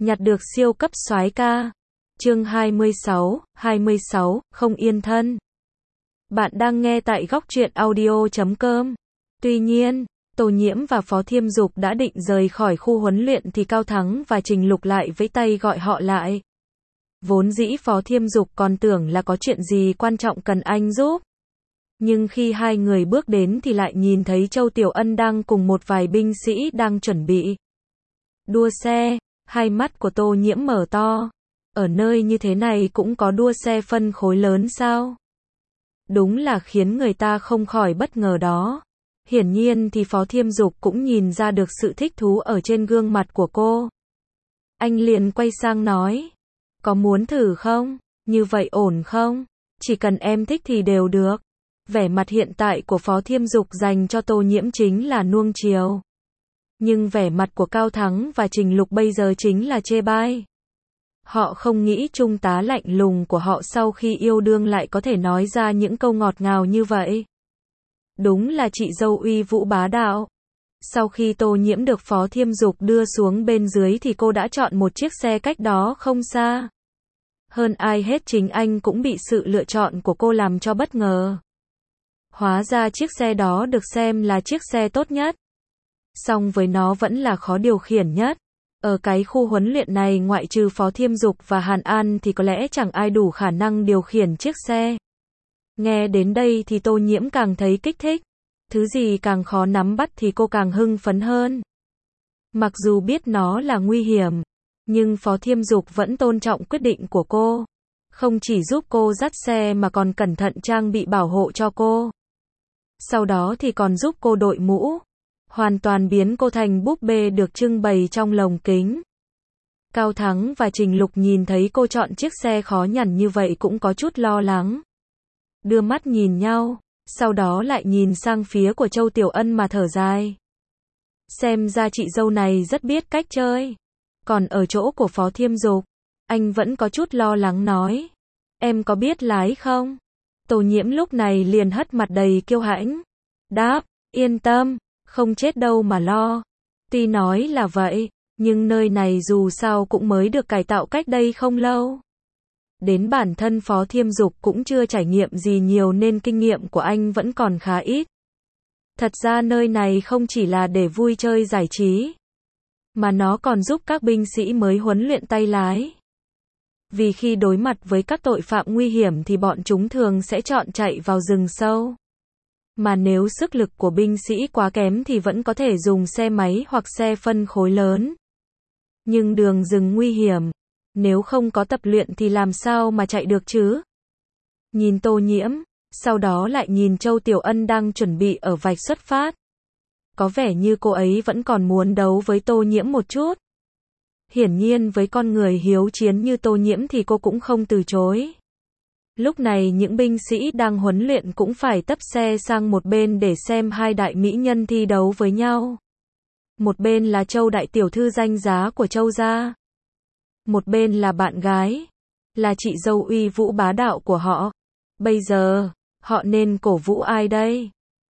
nhặt được siêu cấp soái ca. Chương 26, không yên thân. Bạn đang nghe tại Góc Truyện Audio.com. Tuy nhiên, Tô Nhiễm và Phó Thiêm Dục đã định rời khỏi khu huấn luyện thì Cao Thắng và Trình Lục lại vẫy tay gọi họ lại. Vốn dĩ Phó Thiêm Dục còn tưởng là có chuyện gì quan trọng cần anh giúp. Nhưng khi hai người bước đến thì lại nhìn thấy Châu Tiểu Ân đang cùng một vài binh sĩ đang chuẩn bị đua xe. Hai mắt của Tô Nhiễm mở to. Ở nơi như thế này cũng có đua xe phân khối lớn sao? Đúng là khiến người ta không khỏi bất ngờ đó. Hiển nhiên thì Phó Thiêm Dục cũng nhìn ra được sự thích thú ở trên gương mặt của cô. Anh liền quay sang nói. Có muốn thử không? Như vậy ổn không? Chỉ cần em thích thì đều được. Vẻ mặt hiện tại của Phó Thiêm Dục dành cho Tô Nhiễm chính là nuông chiều. Nhưng vẻ mặt của Cao Thắng và Trình Lục bây giờ chính là chê bai. Họ không nghĩ trung tá lạnh lùng của họ sau khi yêu đương lại có thể nói ra những câu ngọt ngào như vậy. Đúng là chị dâu uy vũ bá đạo. Sau khi Tô Nhiễm được Phó Thiêm Dục đưa xuống bên dưới thì cô đã chọn một chiếc xe cách đó không xa. Hơn ai hết chính anh cũng bị sự lựa chọn của cô làm cho bất ngờ. Hóa ra chiếc xe đó được xem là chiếc xe tốt nhất. Song với nó vẫn là khó điều khiển nhất. Ở cái khu huấn luyện này ngoại trừ Phó Thiêm Dục và Hàn An thì có lẽ chẳng ai đủ khả năng điều khiển chiếc xe. Nghe đến đây thì Tô Nhiễm càng thấy kích thích. Thứ gì càng khó nắm bắt thì cô càng hưng phấn hơn. Mặc dù biết nó là nguy hiểm, nhưng Phó Thiêm Dục vẫn tôn trọng quyết định của cô. Không chỉ giúp cô dắt xe mà còn cẩn thận trang bị bảo hộ cho cô. Sau đó thì còn giúp cô đội mũ. Hoàn toàn biến cô thành búp bê được trưng bày trong lồng kính. Cao Thắng và Trình Lục nhìn thấy cô chọn chiếc xe khó nhằn như vậy cũng có chút lo lắng. Đưa mắt nhìn nhau, sau đó lại nhìn sang phía của Châu Tiểu Ân mà thở dài. Xem ra chị dâu này rất biết cách chơi. Còn ở chỗ của Phó Thiêm Dục, anh vẫn có chút lo lắng nói. Em có biết lái không? Tô Nhiễm lúc này liền hất mặt đầy kiêu hãnh. Đáp, yên tâm. Không chết đâu mà lo. Tuy nói là vậy, nhưng nơi này dù sao cũng mới được cải tạo cách đây không lâu. Đến bản thân Phó Thiêm Dục cũng chưa trải nghiệm gì nhiều nên kinh nghiệm của anh vẫn còn khá ít. Thật ra nơi này không chỉ là để vui chơi giải trí, mà nó còn giúp các binh sĩ mới huấn luyện tay lái. Vì khi đối mặt với các tội phạm nguy hiểm thì bọn chúng thường sẽ chọn chạy vào rừng sâu. Mà nếu sức lực của binh sĩ quá kém thì vẫn có thể dùng xe máy hoặc xe phân khối lớn. Nhưng đường rừng nguy hiểm, nếu không có tập luyện thì làm sao mà chạy được chứ? Nhìn Tô Nhiễm, sau đó lại nhìn Châu Tiểu Ân đang chuẩn bị ở vạch xuất phát. Có vẻ như cô ấy vẫn còn muốn đấu với Tô Nhiễm một chút. Hiển nhiên với con người hiếu chiến như Tô Nhiễm thì cô cũng không từ chối. Lúc này những binh sĩ đang huấn luyện cũng phải tấp xe sang một bên để xem hai đại mỹ nhân thi đấu với nhau. Một bên là Châu đại tiểu thư danh giá của Châu gia. Một bên là bạn gái, là chị dâu uy vũ bá đạo của họ. Bây giờ, họ nên cổ vũ ai đây?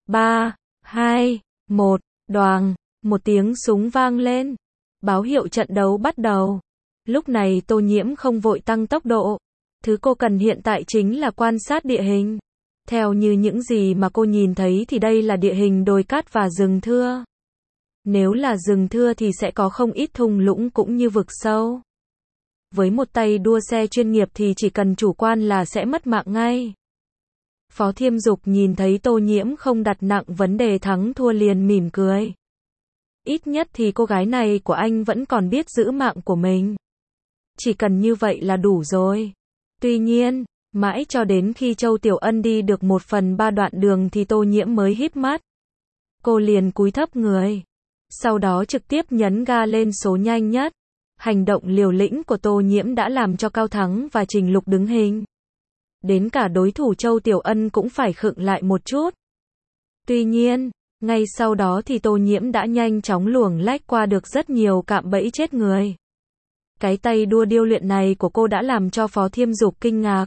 3, 2, 1, đoàng, một tiếng súng vang lên. Báo hiệu trận đấu bắt đầu. Lúc này Tô Nhiễm không vội tăng tốc độ. Thứ cô cần hiện tại chính là quan sát địa hình. Theo như những gì mà cô nhìn thấy thì đây là địa hình đồi cát và rừng thưa. Nếu là rừng thưa thì sẽ có không ít thung lũng cũng như vực sâu. Với một tay đua xe chuyên nghiệp thì chỉ cần chủ quan là sẽ mất mạng ngay. Phó Thiêm Dục nhìn thấy Tô Nhiễm không đặt nặng vấn đề thắng thua liền mỉm cười. Ít nhất thì cô gái này của anh vẫn còn biết giữ mạng của mình. Chỉ cần như vậy là đủ rồi. Tuy nhiên, mãi cho đến khi Châu Tiểu Ân đi được 1/3 đoạn đường thì Tô Nhiễm mới híp mắt. Cô liền cúi thấp người. Sau đó trực tiếp nhấn ga lên số nhanh nhất. Hành động liều lĩnh của Tô Nhiễm đã làm cho Cao Thắng và Trình Lục đứng hình. Đến cả đối thủ Châu Tiểu Ân cũng phải khựng lại một chút. Tuy nhiên, ngay sau đó thì Tô Nhiễm đã nhanh chóng luồn lách qua được rất nhiều cạm bẫy chết người. Cái tay đua điêu luyện này của cô đã làm cho Phó Thiêm Dục kinh ngạc.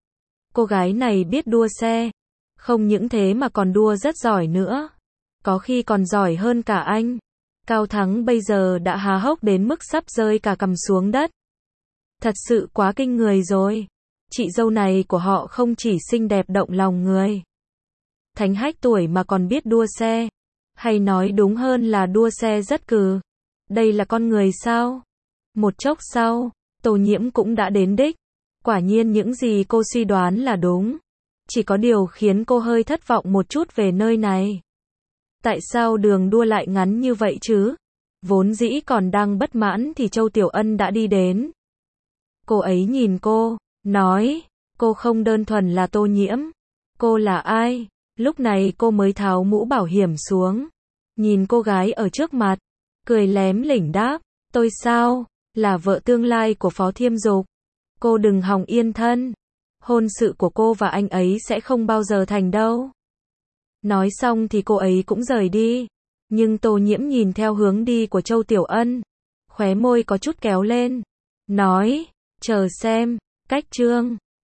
Cô gái này biết đua xe. Không những thế mà còn đua rất giỏi nữa. Có khi còn giỏi hơn cả anh. Cao Thắng bây giờ đã há hốc đến mức sắp rơi cả cằm xuống đất. Thật sự quá kinh người rồi. Chị dâu này của họ không chỉ xinh đẹp động lòng người. Thánh hách tuổi mà còn biết đua xe. Hay nói đúng hơn là đua xe rất cừ. Đây là con người sao? Một chốc sau, Tô Nhiễm cũng đã đến đích. Quả nhiên những gì cô suy đoán là đúng. Chỉ có điều khiến cô hơi thất vọng một chút về nơi này. Tại sao đường đua lại ngắn như vậy chứ? Vốn dĩ còn đang bất mãn thì Châu Tiểu Ân đã đi đến. Cô ấy nhìn cô, nói, cô không đơn thuần là Tô Nhiễm. Cô là ai? Lúc này cô mới tháo mũ bảo hiểm xuống. Nhìn cô gái ở trước mặt, cười lém lỉnh đáp, tôi sao? Là vợ tương lai của Phó Thiêm Dục. Cô đừng hòng yên thân. Hôn sự của cô và anh ấy sẽ không bao giờ thành đâu. Nói xong thì cô ấy cũng rời đi. Nhưng Tô Nhiễm nhìn theo hướng đi của Châu Tiểu Ân. Khóe môi có chút kéo lên. Nói, chờ xem, cách trương.